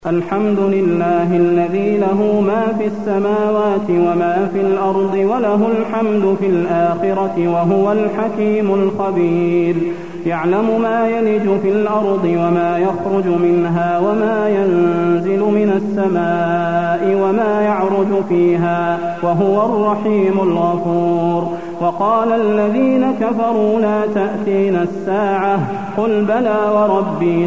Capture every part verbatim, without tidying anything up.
الحمد لله الذي له ما في السماوات وما في الأرض وله الحمد في الآخرة وهو الحكيم الخبير. يعلم ما يلج في الأرض وما يخرج منها وما ينزل من السماء وما يعرج فيها وهو الرحيم الغفور. وقال الذين كفروا لا تأتينا الساعة قل بلى وربي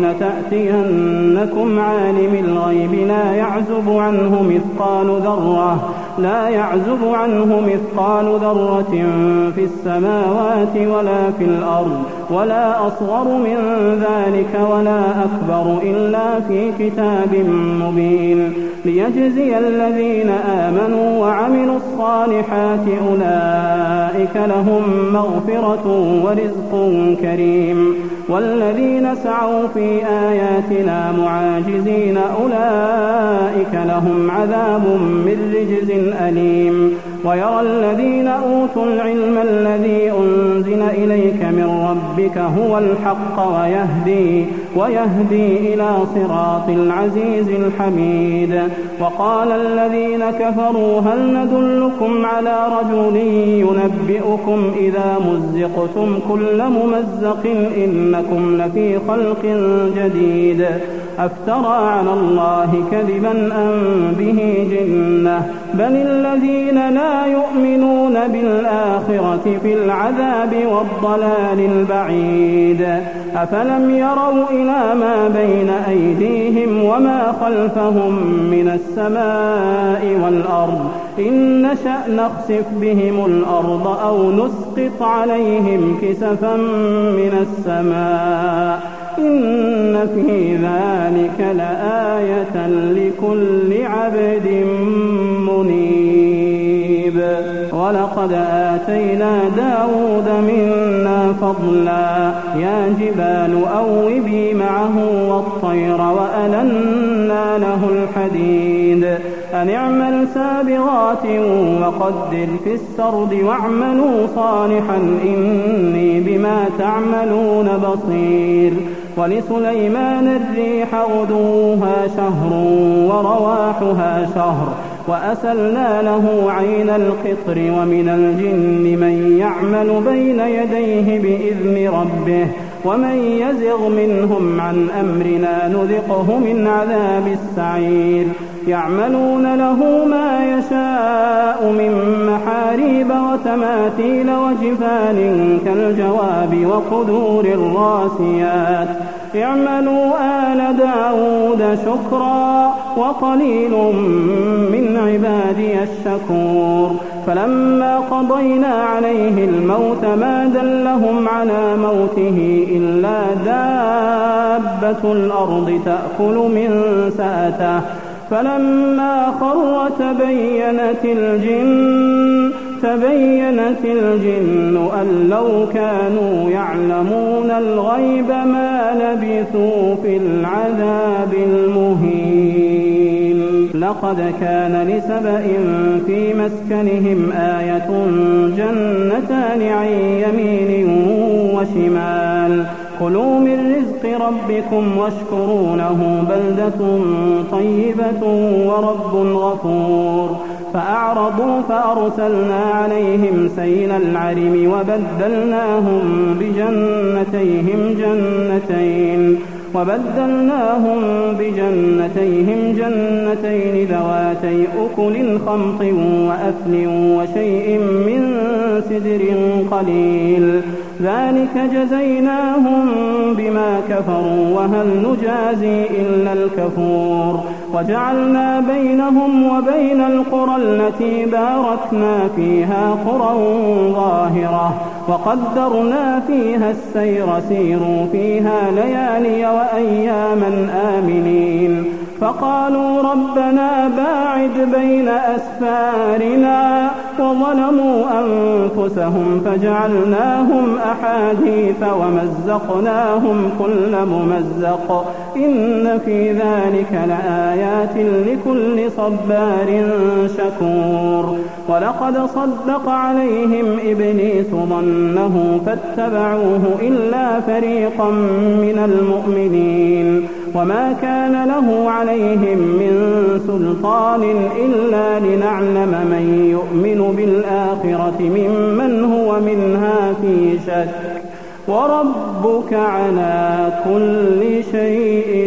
لتأتينكم عالم الغيب لا يعزب عنه مثقال ذرة لا يعزب عنه مثقال ذرة في السماوات ولا في الأرض ولا أصغر من ذلك ولا أكبر إلا في كتاب مبين ليجزي الذين آمنوا وعملوا الصالحات أولئك لهم مغفرة ورزق كريم. والذين سعوا في آياتنا معاجزين أولئك لهم عذاب من رجز أليم. ويرى الذين أوتوا العلم الذي أنزل إليك من ربك هو الحق ويهدي, ويهدي إلى صراط العزيز الحميد. وقال الذين كفروا هل ندلكم على رجل ينبئكم إذا مزقتم كل ممزق إنكم لفي خلق جديد أفترى على الله كذبا أم به جنة بل الذين لا يؤمنون بالآخرة في العذاب والضلال البعيد. أفلم يروا إلى ما بين أيديهم وما خلفهم من السماء والأرض إن نشأ نخسف بهم الأرض أو نسقط عليهم كسفا من السماء إن في ذلك لآية لكل عبد منيب. ولقد آتينا داود منا فضلا يا جبال أوبي معه والطير وألنا له الحديد أن اعمل سابغات وقدر في السرد واعملوا صالحا إني بما تعملون بصير. ولسليمان الريح غدوها شهر ورواحها شهر وأسلنا له عين القطر ومن الجن من يعمل بين يديه بإذن ربه ومن يزغ منهم عن أمرنا نذقه من عذاب السعير. يعملون له ما يشاء من محاريب وتماثيل وجفان كالجواب وقدور الراسيات اعملوا آل داود شكرا وقليل من عبادي الشكور. فلما قضينا عليه الموت ما دلهم على موته إلا دابة الأرض تأكل من سأته فلما خر تبينت الجن تبينت الجن أن لو كانوا يعلمون الغيب ما لبثوا في العذاب المهين. لقد كان لسبإ في مسكنهم آية جنتان عن يمين وشمال كلوا من رزق ربكم واشكروا له بلدة طيبة ورب غفور. فأعرضوا فأرسلنا عليهم سيل العرم وبدلناهم بجنتيهم جنتين وبدلناهم بجنتيهم جنتين ذواتي أكل خمط وأثل وشيء من سدر قليل ذلك جزيناهم بما كفروا وهل نجازي إلا الكفور. وجعلنا بينهم وبين القرى التي باركنا فيها قرى ظاهرة وقدرنا فيها السير سيروا فيها ليالي وأياما آمنين. فقالوا ربنا باعد بين أسفارنا وظلموا أنفسهم فجعلناهم أحاديث ومزقناهم كل ممزق إن في ذلك لآيات لكل صبار شكور ولقد صدق عليهم إبليس ظنه فاتبعوه إلا فريقا من المؤمنين وما كان له عليهم من سلطان إلا لنعلم من يؤمن بالآخرة ممن هو منها في شك وربك على كل شيء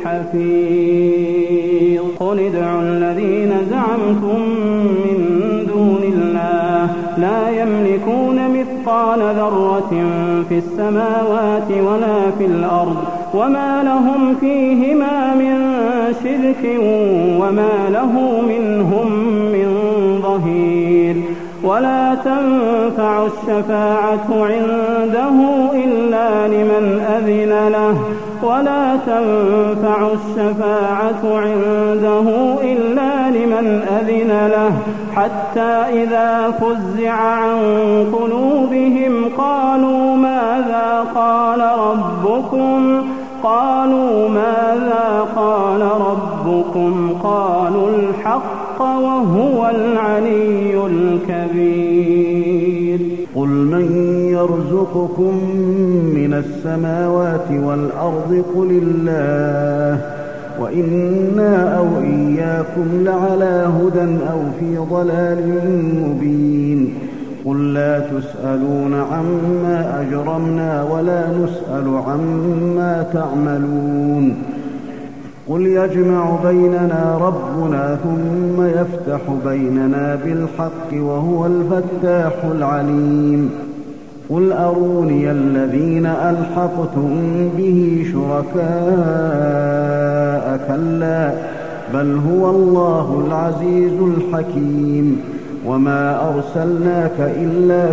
حفيظ قل ادعوا الذين زعمتم من دون الله لا يملكون مثقال ذرة في السماوات ولا في الأرض وما لهم فيهما من شرك وما له منهم من ظهير ولا تنفع الشفاعة عنده إلا لمن أذن له ولا تنفع الشفاعة عنده إلا لمن أذن له حتى إذا فزع عن قلوبهم قالوا ماذا قال ربكم قالوا ماذا قال ربكم قالوا الحق وهو العلي الكبير قل من يرزقكم من السماوات والأرض قل الله وإنا أو إياكم لعلى هدى أو في ضلال مبين قل لا تسألون عما أجرمنا ولا نسأل عما تعملون قل يجمع بيننا ربنا ثم يفتح بيننا بالحق وهو الفتاح العليم قل أروني الذين ألحقتم به شركاء كلا بل هو الله العزيز الحكيم وما أرسلناك إلا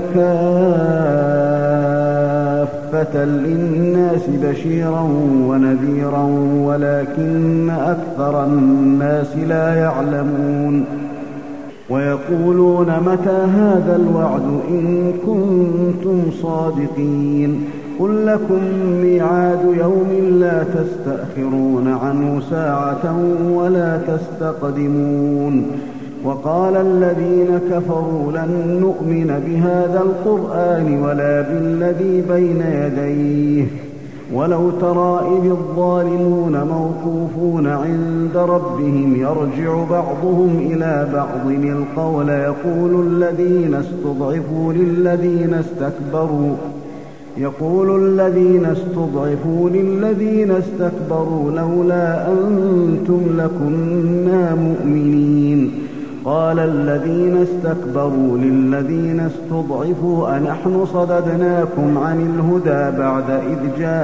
كافة للناس بشيرا ونذيرا ولكن أكثر الناس لا يعلمون ويقولون متى هذا الوعد إن كنتم صادقين قل لكم ميعاد يوم لا تستأخرون عنه ساعة ولا تستقدمون وقال الذين كفروا لن نؤمن بهذا القرآن ولا بالذي بين يديه ولو ترى إذ الظالمون موقوفون عند ربهم يرجع بعضهم إلى بعض القول يقول الذين استضعفوا للذين استكبروا يقول الذين استضعفوا للذين استكبروا لولا أنتم لكنا مؤمنين قال الذين استكبروا للذين استضعفوا أنحن صددناكم عن الهدى بعد إذ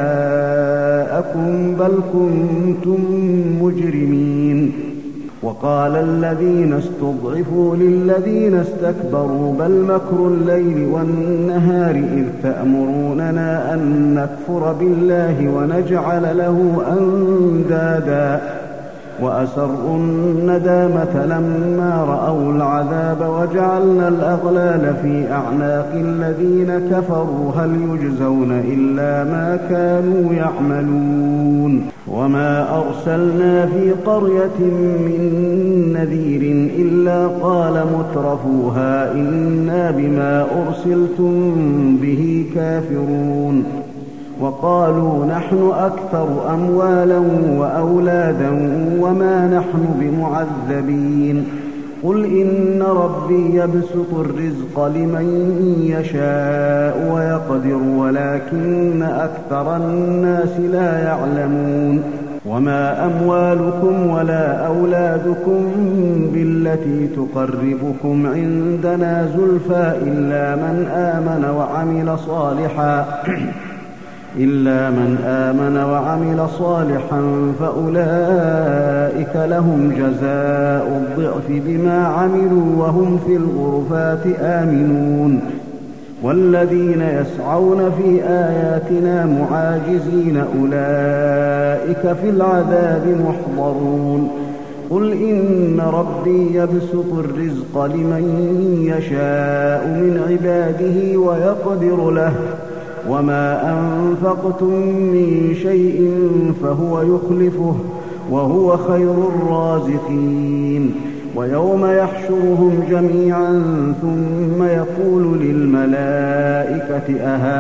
جاءكم بل كنتم مجرمين وقال الذين استضعفوا للذين استكبروا بل مكر الليل والنهار إذ تأمروننا أن نكفر بالله ونجعل له أندادا وأسروا الندامة لما رأوا العذاب وجعلنا الأغلال في أعناق الذين كفروا هل يجزون إلا ما كانوا يعملون وما أرسلنا في قرية من نذير إلا قال مترفوها إنا بما أرسلتم به كافرون وقالوا نحن أكثر أموالا وأولادا وما نحن بمعذبين قل إن ربي يبسط الرزق لمن يشاء ويقدر ولكن أكثر الناس لا يعلمون وما أموالكم ولا أولادكم بالتي تقربكم عندنا زلفى إلا من آمن وعمل صالحا إلا من آمن وعمل صالحا فأولئك لهم جزاء الضعف بما عملوا وهم في الغرفات آمنون والذين يسعون في آياتنا معاجزين أولئك في العذاب محضرون قل إن ربي يبسط الرزق لمن يشاء من عباده ويقدر له وما أنفقتم من شيء فهو يخلفه وهو خير الرازقين. ويوم يحشرهم جميعا ثم يقول للملائكة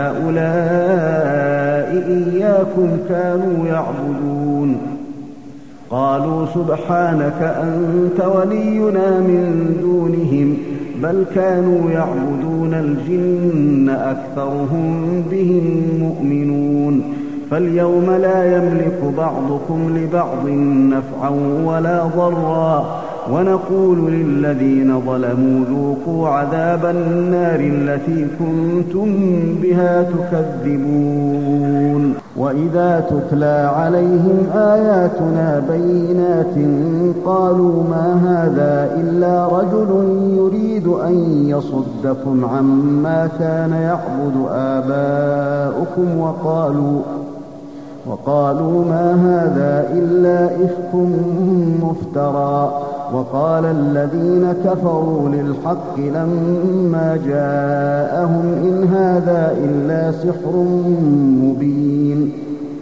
أهؤلاء إياكم كانوا يعبدون؟ قالوا سبحانك أنت ولينا من دونهم بل كانوا يعبدون الجن أكثرهم بهم مؤمنون. فاليوم لا يملك بعضكم لبعض نفعا ولا ضرا ونقول للذين ظلموا ذوقوا عذاب النار التي كنتم بها تكذبون. وإذا تتلى عليهم آياتنا بينات قالوا ما هذا إلا رجل يريد أن يصدكم عما كان يعبد آباؤكم وقالوا وقالوا ما هذا إلا إفك مفترى. وقال الذين كفروا للحق لما جاءهم إن هذا إلا سحر مبين.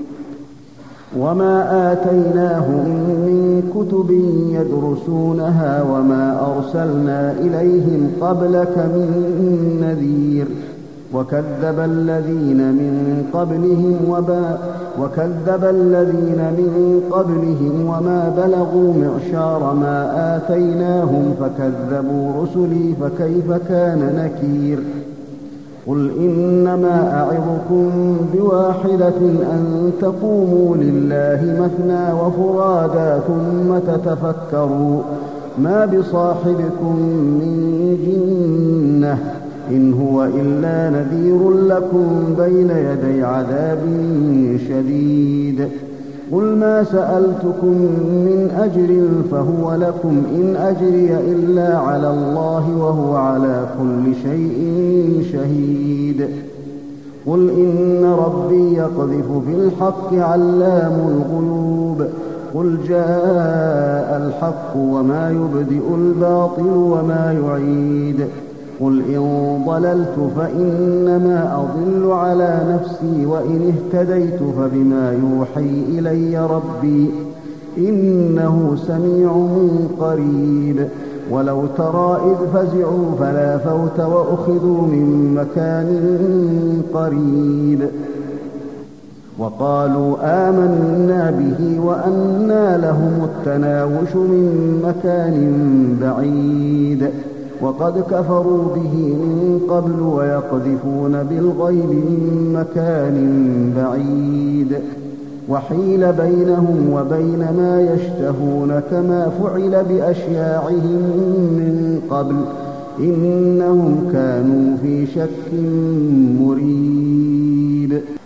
وما آتيناهم من كتب يدرسونها وما أرسلنا إليهم قبلك من نذير. وكذب الذين من قبلهم وبا وكذب الذين من قبلهم وما بلغوا معشار ما آتيناهم فكذبوا رسلي فكيف كان نكير. قل إنما أعظكم بواحدة أن تقوموا لله مثنى وفرادا ثم تتفكروا ما بصاحبكم من جنة إن هو إلا نذير لكم بين يدي عذاب شديد. قل ما سألتكم من أجر فهو لكم إن أجري إلا على الله وهو على كل شيء شهيد. قل إن ربي يقذف بالحق علام الغيوب. قل جاء الحق وما يبدئ الباطل وما يعيد. قل إن ضللت فإنما أضل على نفسي وإن اهتديت فبما يوحي إلي ربي إنه سميع قريب. ولو ترى إذ فزعوا فلا فوت وأخذوا من مكان قريب وقالوا آمنا به وأنى لهم التناوش من مكان بعيد وقد كفروا به من قبل ويقذفون بالغيب من مكان بعيد وحيل بينهم وبين ما يشتهون كما فعل بأشياعهم من قبل إنهم كانوا في شك مريب.